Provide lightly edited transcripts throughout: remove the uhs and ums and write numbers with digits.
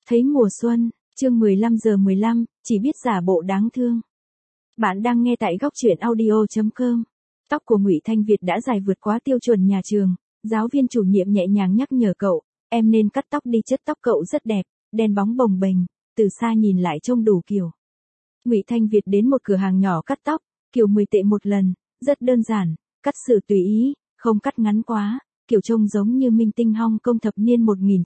Thấy mùa xuân, chương 15:15, chỉ biết giả bộ đáng thương. Bạn đang nghe tại góc truyện audio.com. Tóc của Ngụy Thanh Việt đã dài vượt quá tiêu chuẩn nhà trường, giáo viên chủ nhiệm nhẹ nhàng nhắc nhở cậu, em nên cắt tóc đi, chất tóc cậu rất đẹp, đen bóng bồng bềnh, từ xa nhìn lại trông đủ kiểu. Ngụy Thanh Việt đến một cửa hàng nhỏ cắt tóc, kiểu 10 tệ một lần, rất đơn giản, cắt sự tùy ý, không cắt ngắn quá, kiểu trông giống như minh tinh Hong Kong thập niên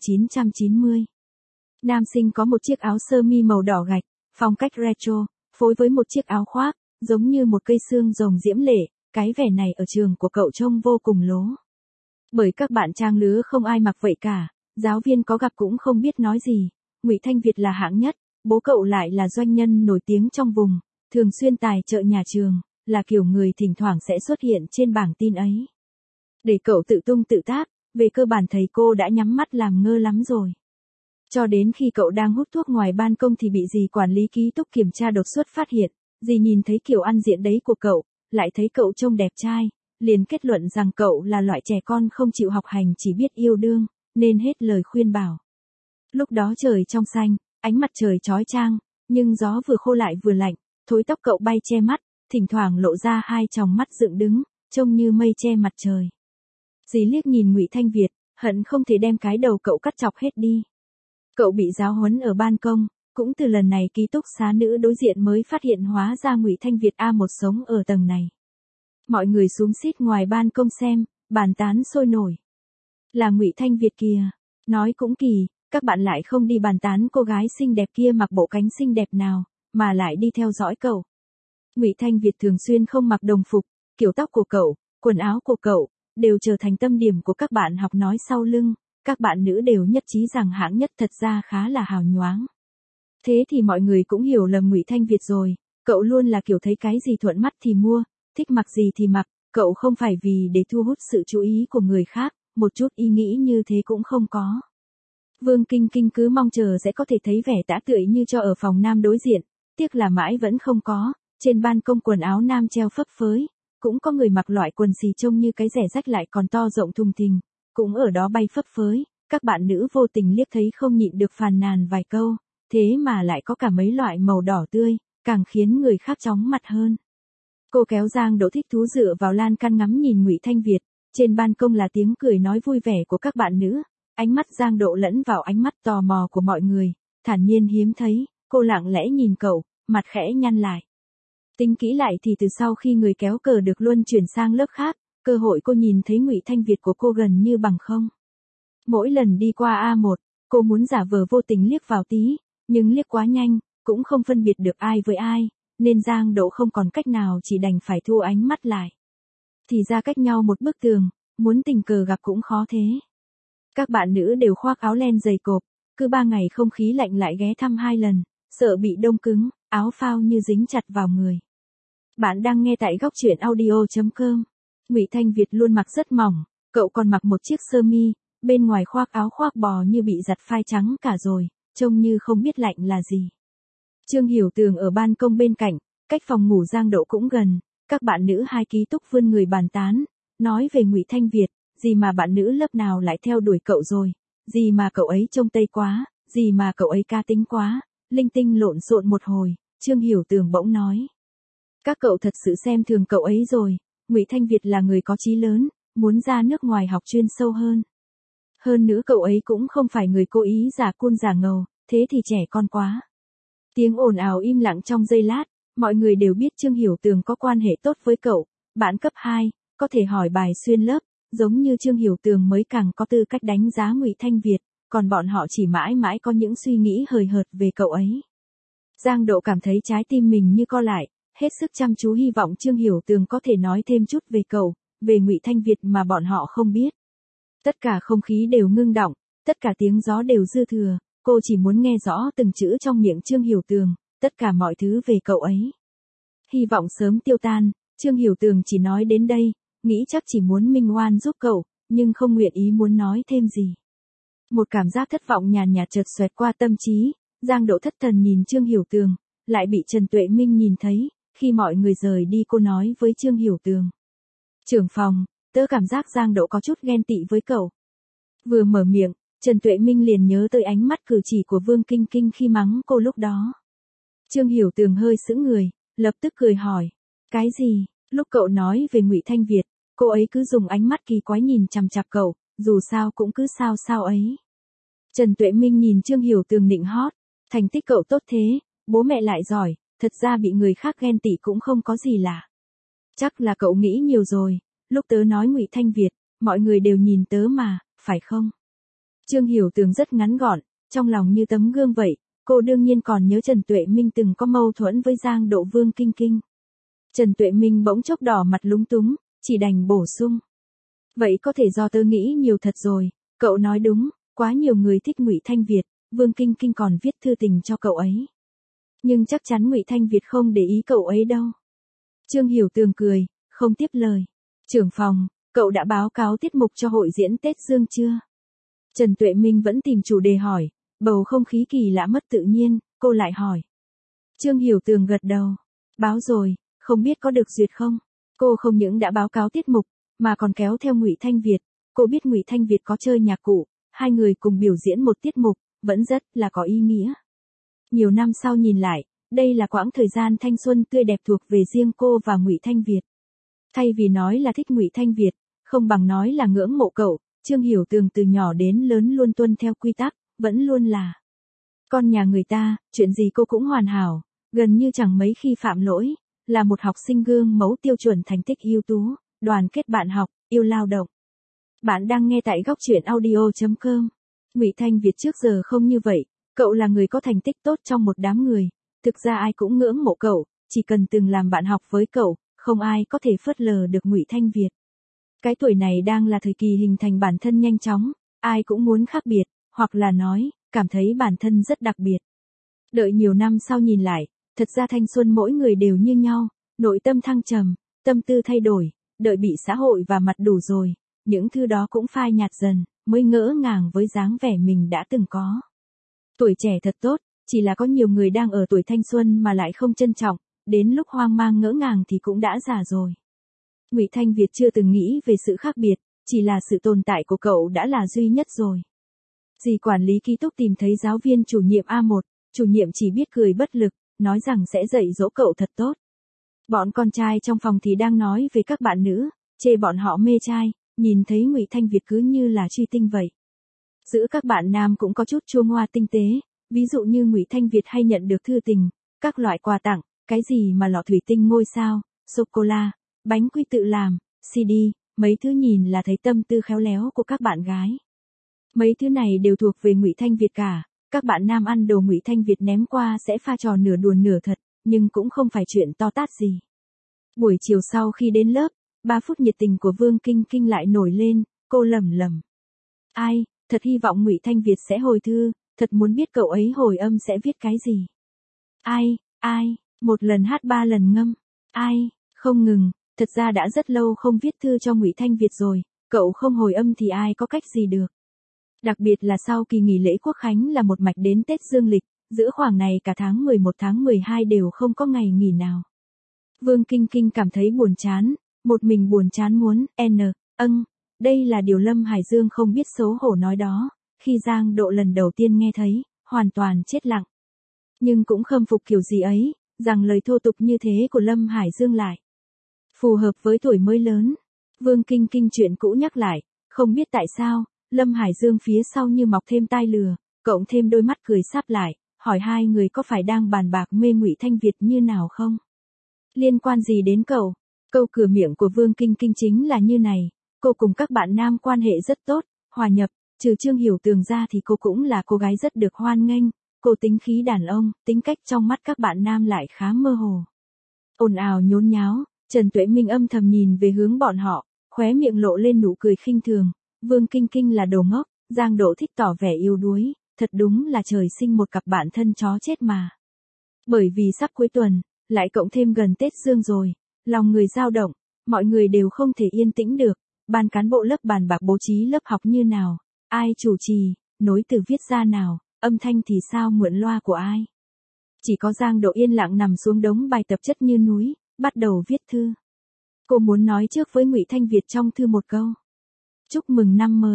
1990. Nam sinh có một chiếc áo sơ mi màu đỏ gạch, phong cách retro, phối với một chiếc áo khoác, giống như một cây xương rồng diễm lệ, cái vẻ này ở trường của cậu trông vô cùng lố. Bởi các bạn trang lứa không ai mặc vậy cả, giáo viên có gặp cũng không biết nói gì. Ngụy Thanh Việt là hạng nhất, bố cậu lại là doanh nhân nổi tiếng trong vùng, thường xuyên tài trợ nhà trường, là kiểu người thỉnh thoảng sẽ xuất hiện trên bảng tin ấy. Để cậu tự tung tự tác, về cơ bản thầy cô đã nhắm mắt làm ngơ lắm rồi. Cho đến khi cậu đang hút thuốc ngoài ban công thì bị dì quản lý ký túc kiểm tra đột xuất phát hiện, dì nhìn thấy kiểu ăn diện đấy của cậu, lại thấy cậu trông đẹp trai, liền kết luận rằng cậu là loại trẻ con không chịu học hành chỉ biết yêu đương, nên hết lời khuyên bảo. Lúc đó trời trong xanh, ánh mặt trời chói chang, nhưng gió vừa khô lại vừa lạnh, thối tóc cậu bay che mắt, thỉnh thoảng lộ ra hai tròng mắt dựng đứng, trông như mây che mặt trời. Dì liếc nhìn Ngụy Thanh Việt, hận không thể đem cái đầu cậu cắt chọc hết đi. Cậu bị giáo huấn ở ban công, cũng từ lần này ký túc xá nữ đối diện mới phát hiện hóa ra Ngụy Thanh Việt A1 sống ở tầng này. Mọi người xúm xít ngoài ban công xem, bàn tán sôi nổi. Là Ngụy Thanh Việt kìa, nói cũng kỳ, các bạn lại không đi bàn tán cô gái xinh đẹp kia mặc bộ cánh xinh đẹp nào, mà lại đi theo dõi cậu. Ngụy Thanh Việt thường xuyên không mặc đồng phục, kiểu tóc của cậu, quần áo của cậu, đều trở thành tâm điểm của các bạn học nói sau lưng. Các bạn nữ đều nhất trí rằng hạng nhất thật ra khá là hào nhoáng. Thế thì mọi người cũng hiểu lầm Ngụy Thanh Việt rồi, cậu luôn là kiểu thấy cái gì thuận mắt thì mua, thích mặc gì thì mặc, cậu không phải vì để thu hút sự chú ý của người khác, một chút ý nghĩ như thế cũng không có. Vương Kinh Kinh cứ mong chờ sẽ có thể thấy vẻ tã tưởi như cho ở phòng nam đối diện, tiếc là mãi vẫn không có, trên ban công quần áo nam treo phấp phới, cũng có người mặc loại quần xì trông như cái rẻ rách lại còn to rộng thùng thình. Cũng ở đó bay phấp phới, các bạn nữ vô tình liếc thấy không nhịn được phàn nàn vài câu, thế mà lại có cả mấy loại màu đỏ tươi, càng khiến người khác chóng mặt hơn. Cô kéo Giang Đỗ thích thú dựa vào lan can ngắm nhìn Ngụy Thanh Việt, trên ban công là tiếng cười nói vui vẻ của các bạn nữ, ánh mắt Giang Đỗ lẫn vào ánh mắt tò mò của mọi người, thản nhiên hiếm thấy, cô lặng lẽ nhìn cậu, mặt khẽ nhăn lại. Tính kỹ lại thì từ sau khi người kéo cờ được luân chuyển sang lớp khác, cơ hội cô nhìn thấy Ngụy Thanh Việt của cô gần như bằng không. Mỗi lần đi qua A1, cô muốn giả vờ vô tình liếc vào tí, nhưng liếc quá nhanh, cũng không phân biệt được ai với ai, nên Giang Đỗ không còn cách nào chỉ đành phải thu ánh mắt lại. Thì ra cách nhau một bức tường, muốn tình cờ gặp cũng khó thế. Các bạn nữ đều khoác áo len dày cộp, cứ 3 ngày không khí lạnh lại ghé thăm 2 lần, sợ bị đông cứng, áo phao như dính chặt vào người. Bạn đang nghe tại góc truyện audio.com. Ngụy Thanh Việt luôn mặc rất mỏng, cậu còn mặc một chiếc sơ mi, bên ngoài khoác áo khoác bò như bị giặt phai trắng cả rồi, trông như không biết lạnh là gì. Trương Hiểu Tường ở ban công bên cạnh, cách phòng ngủ Giang Đỗ cũng gần, các bạn nữ hai ký túc vươn người bàn tán, nói về Ngụy Thanh Việt, gì mà bạn nữ lớp nào lại theo đuổi cậu rồi, gì mà cậu ấy trông tây quá, gì mà cậu ấy cá tính quá, linh tinh lộn xộn một hồi, Trương Hiểu Tường bỗng nói. Các cậu thật sự xem thường cậu ấy rồi. Ngụy Thanh Việt là người có chí lớn, muốn ra nước ngoài học chuyên sâu hơn. Hơn nữa cậu ấy cũng không phải người cố ý giả cun giả ngầu, thế thì trẻ con quá. Tiếng ồn ào im lặng trong giây lát, mọi người đều biết Trương Hiểu Tường có quan hệ tốt với cậu, bạn cấp 2, có thể hỏi bài xuyên lớp, giống như Trương Hiểu Tường mới càng có tư cách đánh giá Ngụy Thanh Việt, còn bọn họ chỉ mãi mãi có những suy nghĩ hời hợt về cậu ấy. Giang Đỗ cảm thấy trái tim mình như co lại. Hết sức chăm chú hy vọng Trương Hiểu Tường có thể nói thêm chút về cậu, về Ngụy Thanh Việt mà bọn họ không biết. Tất cả không khí đều ngưng đọng, tất cả tiếng gió đều dư thừa, cô chỉ muốn nghe rõ từng chữ trong miệng Trương Hiểu Tường, tất cả mọi thứ về cậu ấy. Hy vọng sớm tiêu tan, Trương Hiểu Tường chỉ nói đến đây, nghĩ chắc chỉ muốn minh oan giúp cậu, nhưng không nguyện ý muốn nói thêm gì. Một cảm giác thất vọng nhàn nhạt chợt xoẹt qua tâm trí, Giang Đỗ thất thần nhìn Trương Hiểu Tường, lại bị Trần Tuệ Minh nhìn thấy. Khi mọi người rời đi cô nói với Trương Hiểu Tường. Trưởng phòng, tớ cảm giác Giang Đỗ có chút ghen tị với cậu. Vừa mở miệng, Trần Tuệ Minh liền nhớ tới ánh mắt cử chỉ của Vương Kinh Kinh khi mắng cô lúc đó. Trương Hiểu Tường hơi sững người, lập tức cười hỏi. Cái gì? Lúc cậu nói về Ngụy Thanh Việt, cô ấy cứ dùng ánh mắt kỳ quái nhìn chằm chằm cậu, dù sao cũng cứ sao sao ấy. Trần Tuệ Minh nhìn Trương Hiểu Tường nịnh hót. Thành tích cậu tốt thế, bố mẹ lại giỏi, thật ra bị người khác ghen tị cũng không có gì lạ. Chắc là cậu nghĩ nhiều rồi, lúc tớ nói Ngụy Thanh Việt, mọi người đều nhìn tớ mà, phải không? Trương Hiểu Tường rất ngắn gọn, trong lòng như tấm gương vậy, cô đương nhiên còn nhớ Trần Tuệ Minh từng có mâu thuẫn với Giang Độ Vương Kinh Kinh. Trần Tuệ Minh bỗng chốc đỏ mặt lúng túng, chỉ đành bổ sung. Vậy có thể do tớ nghĩ nhiều thật rồi, cậu nói đúng, quá nhiều người thích Ngụy Thanh Việt, Vương Kinh Kinh còn viết thư tình cho cậu ấy. Nhưng chắc chắn Ngụy Thanh Việt không để ý cậu ấy đâu. Trương Hiểu Tường cười, không tiếp lời. Trưởng phòng, cậu đã báo cáo tiết mục cho hội diễn Tết Dương chưa? Trần Tuệ Minh vẫn tìm chủ đề hỏi, bầu không khí kỳ lạ mất tự nhiên, cô lại hỏi. Trương Hiểu Tường gật đầu. Báo rồi, không biết có được duyệt không? Cô không những đã báo cáo tiết mục, mà còn kéo theo Ngụy Thanh Việt. Cô biết Ngụy Thanh Việt có chơi nhạc cụ, hai người cùng biểu diễn một tiết mục, vẫn rất là có ý nghĩa. Nhiều năm sau nhìn lại, đây là quãng thời gian thanh xuân tươi đẹp thuộc về riêng cô và Ngụy Thanh Việt. Thay vì nói là thích Ngụy Thanh Việt, không bằng nói là ngưỡng mộ cậu, Trương Hiểu Tường từ nhỏ đến lớn luôn tuân theo quy tắc, vẫn luôn là con nhà người ta, chuyện gì cô cũng hoàn hảo, gần như chẳng mấy khi phạm lỗi, là một học sinh gương mẫu tiêu chuẩn thành tích ưu tú, đoàn kết bạn học, yêu lao động. Bạn đang nghe tại góc truyện audio.com. Ngụy Thanh Việt trước giờ không như vậy, cậu là người có thành tích tốt trong một đám người, thực ra ai cũng ngưỡng mộ cậu, chỉ cần từng làm bạn học với cậu, không ai có thể phớt lờ được Ngụy Thanh Việt. Cái tuổi này đang là thời kỳ hình thành bản thân nhanh chóng, ai cũng muốn khác biệt, hoặc là nói, cảm thấy bản thân rất đặc biệt. Đợi nhiều năm sau nhìn lại, thật ra thanh xuân mỗi người đều như nhau, nội tâm thăng trầm, tâm tư thay đổi, đợi bị xã hội và mặt đủ rồi, những thứ đó cũng phai nhạt dần, mới ngỡ ngàng với dáng vẻ mình đã từng có. Tuổi trẻ thật tốt, chỉ là có nhiều người đang ở tuổi thanh xuân mà lại không trân trọng, đến lúc hoang mang ngỡ ngàng thì cũng đã già rồi. Ngụy Thanh Việt chưa từng nghĩ về sự khác biệt, chỉ là sự tồn tại của cậu đã là duy nhất rồi. Dì quản lý ký túc tìm thấy giáo viên chủ nhiệm A1, chủ nhiệm chỉ biết cười bất lực, nói rằng sẽ dạy dỗ cậu thật tốt. Bọn con trai trong phòng thì đang nói về các bạn nữ, chê bọn họ mê trai, nhìn thấy Ngụy Thanh Việt cứ như là truy tinh vậy. Giữa các bạn nam cũng có chút chua ngoa tinh tế, ví dụ như Ngụy Thanh Việt hay nhận được thư tình, các loại quà tặng, cái gì mà lọ thủy tinh ngôi sao, sô-cô-la, bánh quy tự làm, CD, mấy thứ nhìn là thấy tâm tư khéo léo của các bạn gái. Mấy thứ này đều thuộc về Ngụy Thanh Việt cả, các bạn nam ăn đồ Ngụy Thanh Việt ném qua sẽ pha trò nửa đùa nửa thật, nhưng cũng không phải chuyện to tát gì. Buổi chiều sau khi đến lớp, 3 phút nhiệt tình của Vương Kinh Kinh lại nổi lên, cô lẩm lẩm. Ai, thật hy vọng Ngụy Thanh Việt sẽ hồi thư, thật muốn biết cậu ấy hồi âm sẽ viết cái gì. Ai, một lần hát 3 lần ngâm. Ai, không ngừng, thật ra đã rất lâu không viết thư cho Ngụy Thanh Việt rồi, cậu không hồi âm thì ai có cách gì được. Đặc biệt là sau kỳ nghỉ lễ Quốc Khánh là một mạch đến Tết Dương lịch, giữa khoảng này cả tháng 11 tháng 12 đều không có ngày nghỉ nào. Vương Kinh Kinh cảm thấy buồn chán, một mình buồn chán muốn, đây là điều Lâm Hải Dương không biết xấu hổ nói đó, khi Giang Độ lần đầu tiên nghe thấy, hoàn toàn chết lặng. Nhưng cũng khâm phục kiểu gì ấy, rằng lời thô tục như thế của Lâm Hải Dương lại phù hợp với tuổi mới lớn. Vương Kinh Kinh chuyện cũ nhắc lại, không biết tại sao, Lâm Hải Dương phía sau như mọc thêm tai lừa, cộng thêm đôi mắt cười sáp lại, hỏi hai người có phải đang bàn bạc mê Ngụy Thanh Việt như nào không? Liên quan gì đến cậu? Câu cửa miệng của Vương Kinh Kinh chính là như này, cô cùng các bạn nam quan hệ rất tốt, hòa nhập, trừ Trương Hiểu Tường ra thì cô cũng là cô gái rất được hoan nghênh, cô tính khí đàn ông, tính cách trong mắt các bạn nam lại khá mơ hồ. Ồn ào nhốn nháo, Trần Tuệ Minh âm thầm nhìn về hướng bọn họ, khóe miệng lộ lên nụ cười khinh thường, Vương Kinh Kinh là đồ ngốc, Giang Độ thích tỏ vẻ yếu đuối, thật đúng là trời sinh một cặp bạn thân chó chết mà. Bởi vì sắp cuối tuần, lại cộng thêm gần Tết Dương rồi, lòng người dao động, mọi người đều không thể yên tĩnh được, ban cán bộ lớp bàn bạc bố trí lớp học như nào, ai chủ trì, nối từ viết ra nào, âm thanh thì sao mượn loa của ai. Chỉ có Giang Độ yên lặng nằm xuống đống bài tập chất như núi, bắt đầu viết thư. Cô muốn nói trước với Ngụy Thanh Việt trong thư một câu. Chúc mừng năm mới.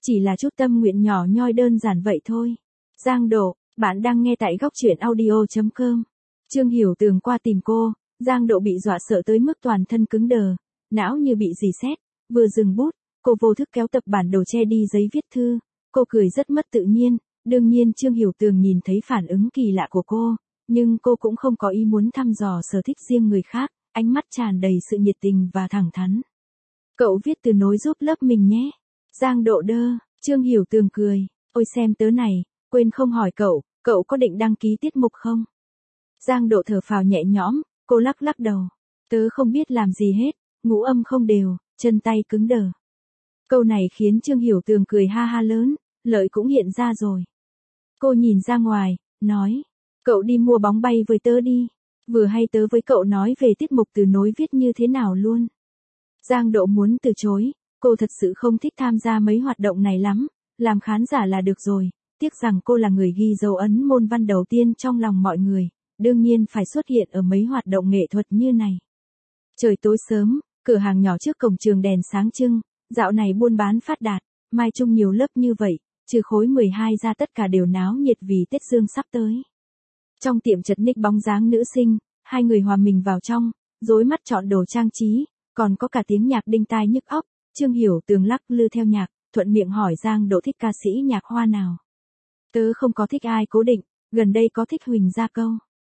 Chỉ là chút tâm nguyện nhỏ nhoi đơn giản vậy thôi. Giang Độ, bạn đang nghe tại góc truyện audio.com. Trương Hiểu Tường qua tìm cô, Giang Độ bị dọa sợ tới mức toàn thân cứng đờ, não như bị rỉ sét, vừa dừng bút, cô vô thức kéo tập bản đồ che đi giấy viết thư, cô cười rất mất tự nhiên, đương nhiên Trương Hiểu Tường nhìn thấy phản ứng kỳ lạ của cô, nhưng cô cũng không có ý muốn thăm dò sở thích riêng người khác, ánh mắt tràn đầy sự nhiệt tình và thẳng thắn. Cậu viết từ nối giúp lớp mình nhé. Giang Độ đơ, Trương Hiểu Tường cười, ôi xem tớ này, quên không hỏi cậu, cậu có định đăng ký tiết mục không? Giang Độ thở phào nhẹ nhõm, cô lắc lắc đầu, tớ không biết làm gì hết, ngũ âm không đều, chân tay cứng đờ. Câu này khiến Trương Hiểu Tường cười ha ha lớn, lợi cũng hiện ra rồi. Cô nhìn ra ngoài, nói, cậu đi mua bóng bay với tớ đi, vừa hay tớ với cậu nói về tiết mục từ nối viết như thế nào luôn. Giang Độ muốn từ chối, cô thật sự không thích tham gia mấy hoạt động này lắm, làm khán giả là được rồi, tiếc rằng cô là người ghi dấu ấn môn văn đầu tiên trong lòng mọi người, đương nhiên phải xuất hiện ở mấy hoạt động nghệ thuật như này. Trời tối sớm, cửa hàng nhỏ trước cổng trường đèn sáng trưng, dạo này buôn bán phát đạt, mai chung nhiều lớp như vậy, trừ khối 12 ra tất cả đều náo nhiệt vì Tết Dương sắp tới. Trong tiệm chật ních bóng dáng nữ sinh, hai người hòa mình vào trong, rối mắt chọn đồ trang trí, còn có cả tiếng nhạc đinh tai nhức óc. Trương Hiểu Tường lắc lư theo nhạc, thuận miệng hỏi Giang Độ thích ca sĩ nhạc hoa nào. Tớ không có thích ai cố định, gần đây có thích Huỳnh Gia Câu.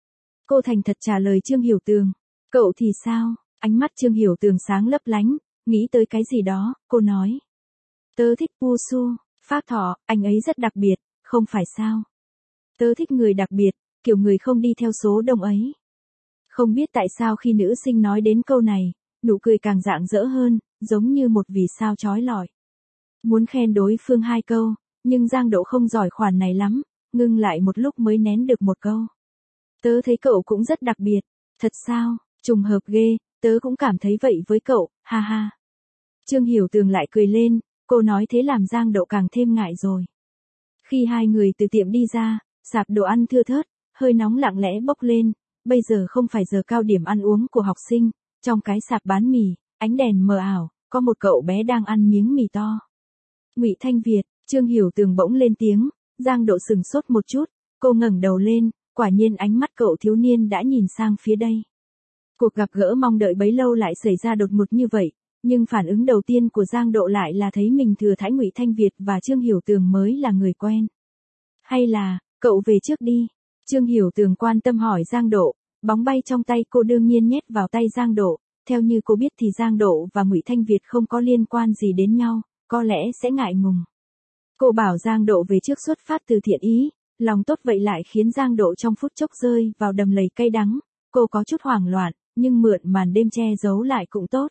Cô thành thật trả lời Trương Hiểu Tường. Cậu thì sao? Ánh mắt Trương Hiểu Tường sáng lấp lánh, nghĩ tới cái gì đó, cô nói. Tớ thích Wushu, Phác Thọ, anh ấy rất đặc biệt, không phải sao? Tớ thích người đặc biệt, kiểu người không đi theo số đông ấy. Không biết tại sao khi nữ sinh nói đến câu này, nụ cười càng rạng rỡ hơn, giống như một vì sao chói lọi. Muốn khen đối phương hai câu, nhưng Giang Độ không giỏi khoản này lắm, ngưng lại một lúc mới nén được một câu. Tớ thấy cậu cũng rất đặc biệt. Thật sao, trùng hợp ghê, tớ cũng cảm thấy vậy với cậu, ha ha. Trương Hiểu Tường lại cười lên, cô nói thế làm Giang Độ càng thêm ngại rồi. Khi hai người từ tiệm đi ra, sạp đồ ăn thưa thớt, hơi nóng lặng lẽ bốc lên, bây giờ không phải giờ cao điểm ăn uống của học sinh, trong cái sạp bán mì, ánh đèn mờ ảo, có một cậu bé đang ăn miếng mì to. Ngụy Thanh Việt, Trương Hiểu Tường bỗng lên tiếng, Giang Độ sừng sốt một chút, cô ngẩng đầu lên, quả nhiên ánh mắt cậu thiếu niên đã nhìn sang phía đây. Cuộc gặp gỡ mong đợi bấy lâu lại xảy ra đột ngột như vậy, nhưng phản ứng đầu tiên của Giang Độ lại là thấy mình thừa thãi Ngụy Thanh Việt và Trương Hiểu Tường mới là người quen. Hay là, cậu về trước đi. Trương Hiểu Tường quan tâm hỏi Giang Độ, bóng bay trong tay cô đương nhiên nhét vào tay Giang Độ, theo như cô biết thì Giang Độ và Ngụy Thanh Việt không có liên quan gì đến nhau, có lẽ sẽ ngại ngùng. Cô bảo Giang Độ về trước xuất phát từ thiện ý, lòng tốt vậy lại khiến Giang Độ trong phút chốc rơi vào đầm lầy cay đắng, cô có chút hoảng loạn, nhưng mượn màn đêm che giấu lại cũng tốt.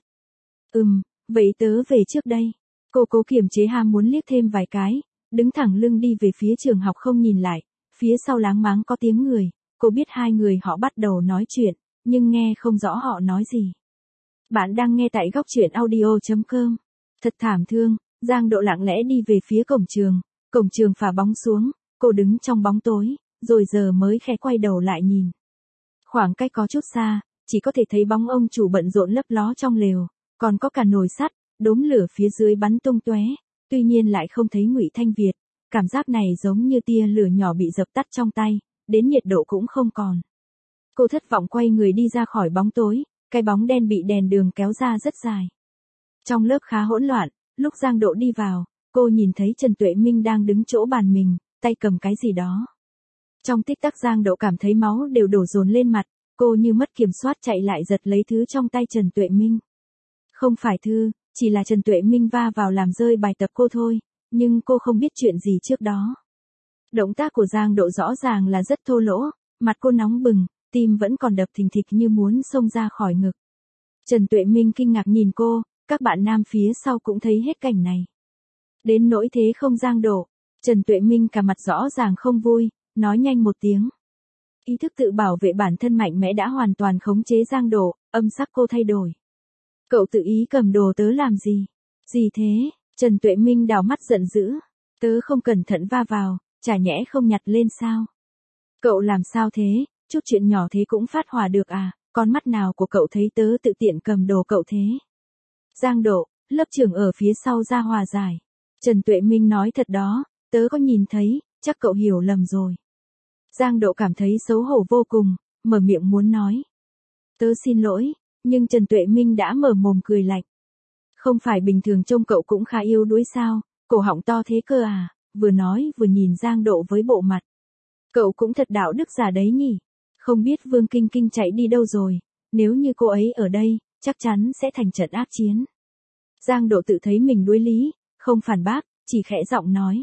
Vậy tớ về trước đây. Cô cố kiềm chế ham muốn liếc thêm vài cái, đứng thẳng lưng đi về phía trường học không nhìn lại, phía sau láng máng có tiếng người, cô biết hai người họ bắt đầu nói chuyện, nhưng nghe không rõ họ nói gì. Bạn đang nghe tại góc truyện audio.com. Thật thảm thương, Giang Độ lặng lẽ đi về phía cổng trường phả bóng xuống, cô đứng trong bóng tối, rồi giờ mới khẽ quay đầu lại nhìn. Khoảng cách có chút xa, chỉ có thể thấy bóng ông chủ bận rộn lấp ló trong lều, còn có cả nồi sắt, đốm lửa phía dưới bắn tung tóe, tuy nhiên lại không thấy Ngụy Thanh Việt, cảm giác này giống như tia lửa nhỏ bị dập tắt trong tay, đến nhiệt độ cũng không còn. Cô thất vọng quay người đi ra khỏi bóng tối, cái bóng đen bị đèn đường kéo ra rất dài. Trong lớp khá hỗn loạn, lúc Giang Độ đi vào, cô nhìn thấy Trần Tuệ Minh đang đứng chỗ bàn mình, tay cầm cái gì đó. Trong tích tắc Giang Độ cảm thấy máu đều đổ dồn lên mặt, cô như mất kiểm soát chạy lại giật lấy thứ trong tay Trần Tuệ Minh. Không phải thư, chỉ là Trần Tuệ Minh va vào làm rơi bài tập cô thôi, nhưng cô không biết chuyện gì trước đó. Động tác của Giang Độ rõ ràng là rất thô lỗ, mặt cô nóng bừng, tim vẫn còn đập thình thịch như muốn xông ra khỏi ngực. Trần Tuệ Minh kinh ngạc nhìn cô, các bạn nam phía sau cũng thấy hết cảnh này. Đến nỗi thế không Giang Độ, Trần Tuệ Minh cả mặt rõ ràng không vui, nói nhanh một tiếng. Ý thức tự bảo vệ bản thân mạnh mẽ đã hoàn toàn khống chế Giang Độ, âm sắc cô thay đổi. Cậu tự ý cầm đồ tớ làm gì? Gì thế? Trần Tuệ Minh đảo mắt giận dữ. Tớ không cẩn thận va vào, chả nhẽ không nhặt lên sao? Cậu làm sao thế? Chút chuyện nhỏ thế cũng phát hỏa được à? Con mắt nào của cậu thấy tớ tự tiện cầm đồ cậu thế? Giang Độ, lớp trưởng ở phía sau ra hòa giải. Trần Tuệ Minh nói thật đó, tớ có nhìn thấy, chắc cậu hiểu lầm rồi. Giang Độ cảm thấy xấu hổ vô cùng, mở miệng muốn nói. Tớ xin lỗi, nhưng Trần Tuệ Minh đã mở mồm cười lạnh. Không phải bình thường trông cậu cũng khá yếu đuối sao, cổ họng to thế cơ à, vừa nói vừa nhìn Giang Độ với bộ mặt. Cậu cũng thật đạo đức giả đấy nhỉ, không biết Vương Kinh Kinh chạy đi đâu rồi, nếu như cô ấy ở đây, chắc chắn sẽ thành trận ác chiến. Giang Độ tự thấy mình đuối lý, không phản bác, chỉ khẽ giọng nói.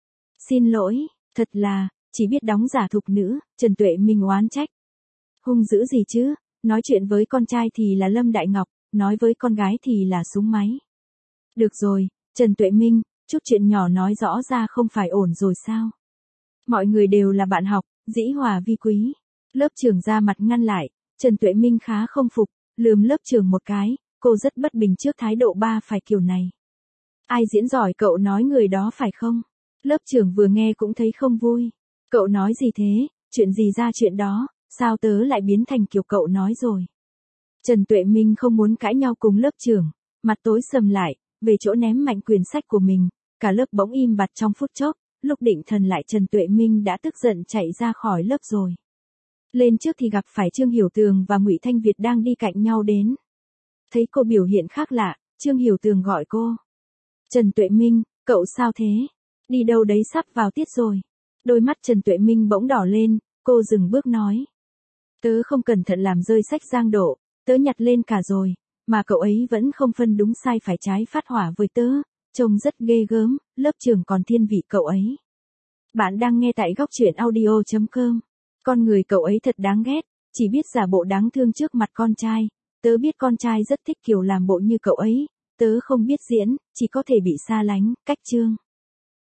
Xin lỗi, thật là, chỉ biết đóng giả thục nữ, Trần Tuệ Minh oán trách. Hung dữ gì chứ, nói chuyện với con trai thì là Lâm Đại Ngọc, nói với con gái thì là súng máy. Được rồi, Trần Tuệ Minh, chút chuyện nhỏ nói rõ ra không phải ổn rồi sao? Mọi người đều là bạn học, dĩ hòa vi quý. Lớp trưởng ra mặt ngăn lại, Trần Tuệ Minh khá không phục, lườm lớp trưởng một cái, cô rất bất bình trước thái độ ba phải kiểu này. Ai diễn giỏi cậu nói người đó phải không? Lớp trưởng vừa nghe cũng thấy không vui. Cậu nói gì thế, chuyện gì ra chuyện đó, sao tớ lại biến thành kiểu cậu nói rồi. Trần Tuệ Minh không muốn cãi nhau cùng lớp trưởng, mặt tối sầm lại, về chỗ ném mạnh quyển sách của mình, cả lớp bỗng im bặt trong phút chốc, lúc định thần lại Trần Tuệ Minh đã tức giận chạy ra khỏi lớp rồi. Lên trước thì gặp phải Trương Hiểu Tường và Ngụy Thanh Việt đang đi cạnh nhau đến. Thấy cô biểu hiện khác lạ, Trương Hiểu Tường gọi cô. Trần Tuệ Minh, cậu sao thế? Đi đâu đấy sắp vào tiết rồi. Đôi mắt Trần Tuệ Minh bỗng đỏ lên, cô dừng bước nói. Tớ không cẩn thận làm rơi sách Giang Độ, tớ nhặt lên cả rồi, mà cậu ấy vẫn không phân đúng sai phải trái phát hỏa với tớ, trông rất ghê gớm, lớp trưởng còn thiên vị cậu ấy. Bạn đang nghe tại góc truyện audio.com. Con người cậu ấy thật đáng ghét, chỉ biết giả bộ đáng thương trước mặt con trai, tớ biết con trai rất thích kiểu làm bộ như cậu ấy, tớ không biết diễn, chỉ có thể bị xa lánh, cách chương.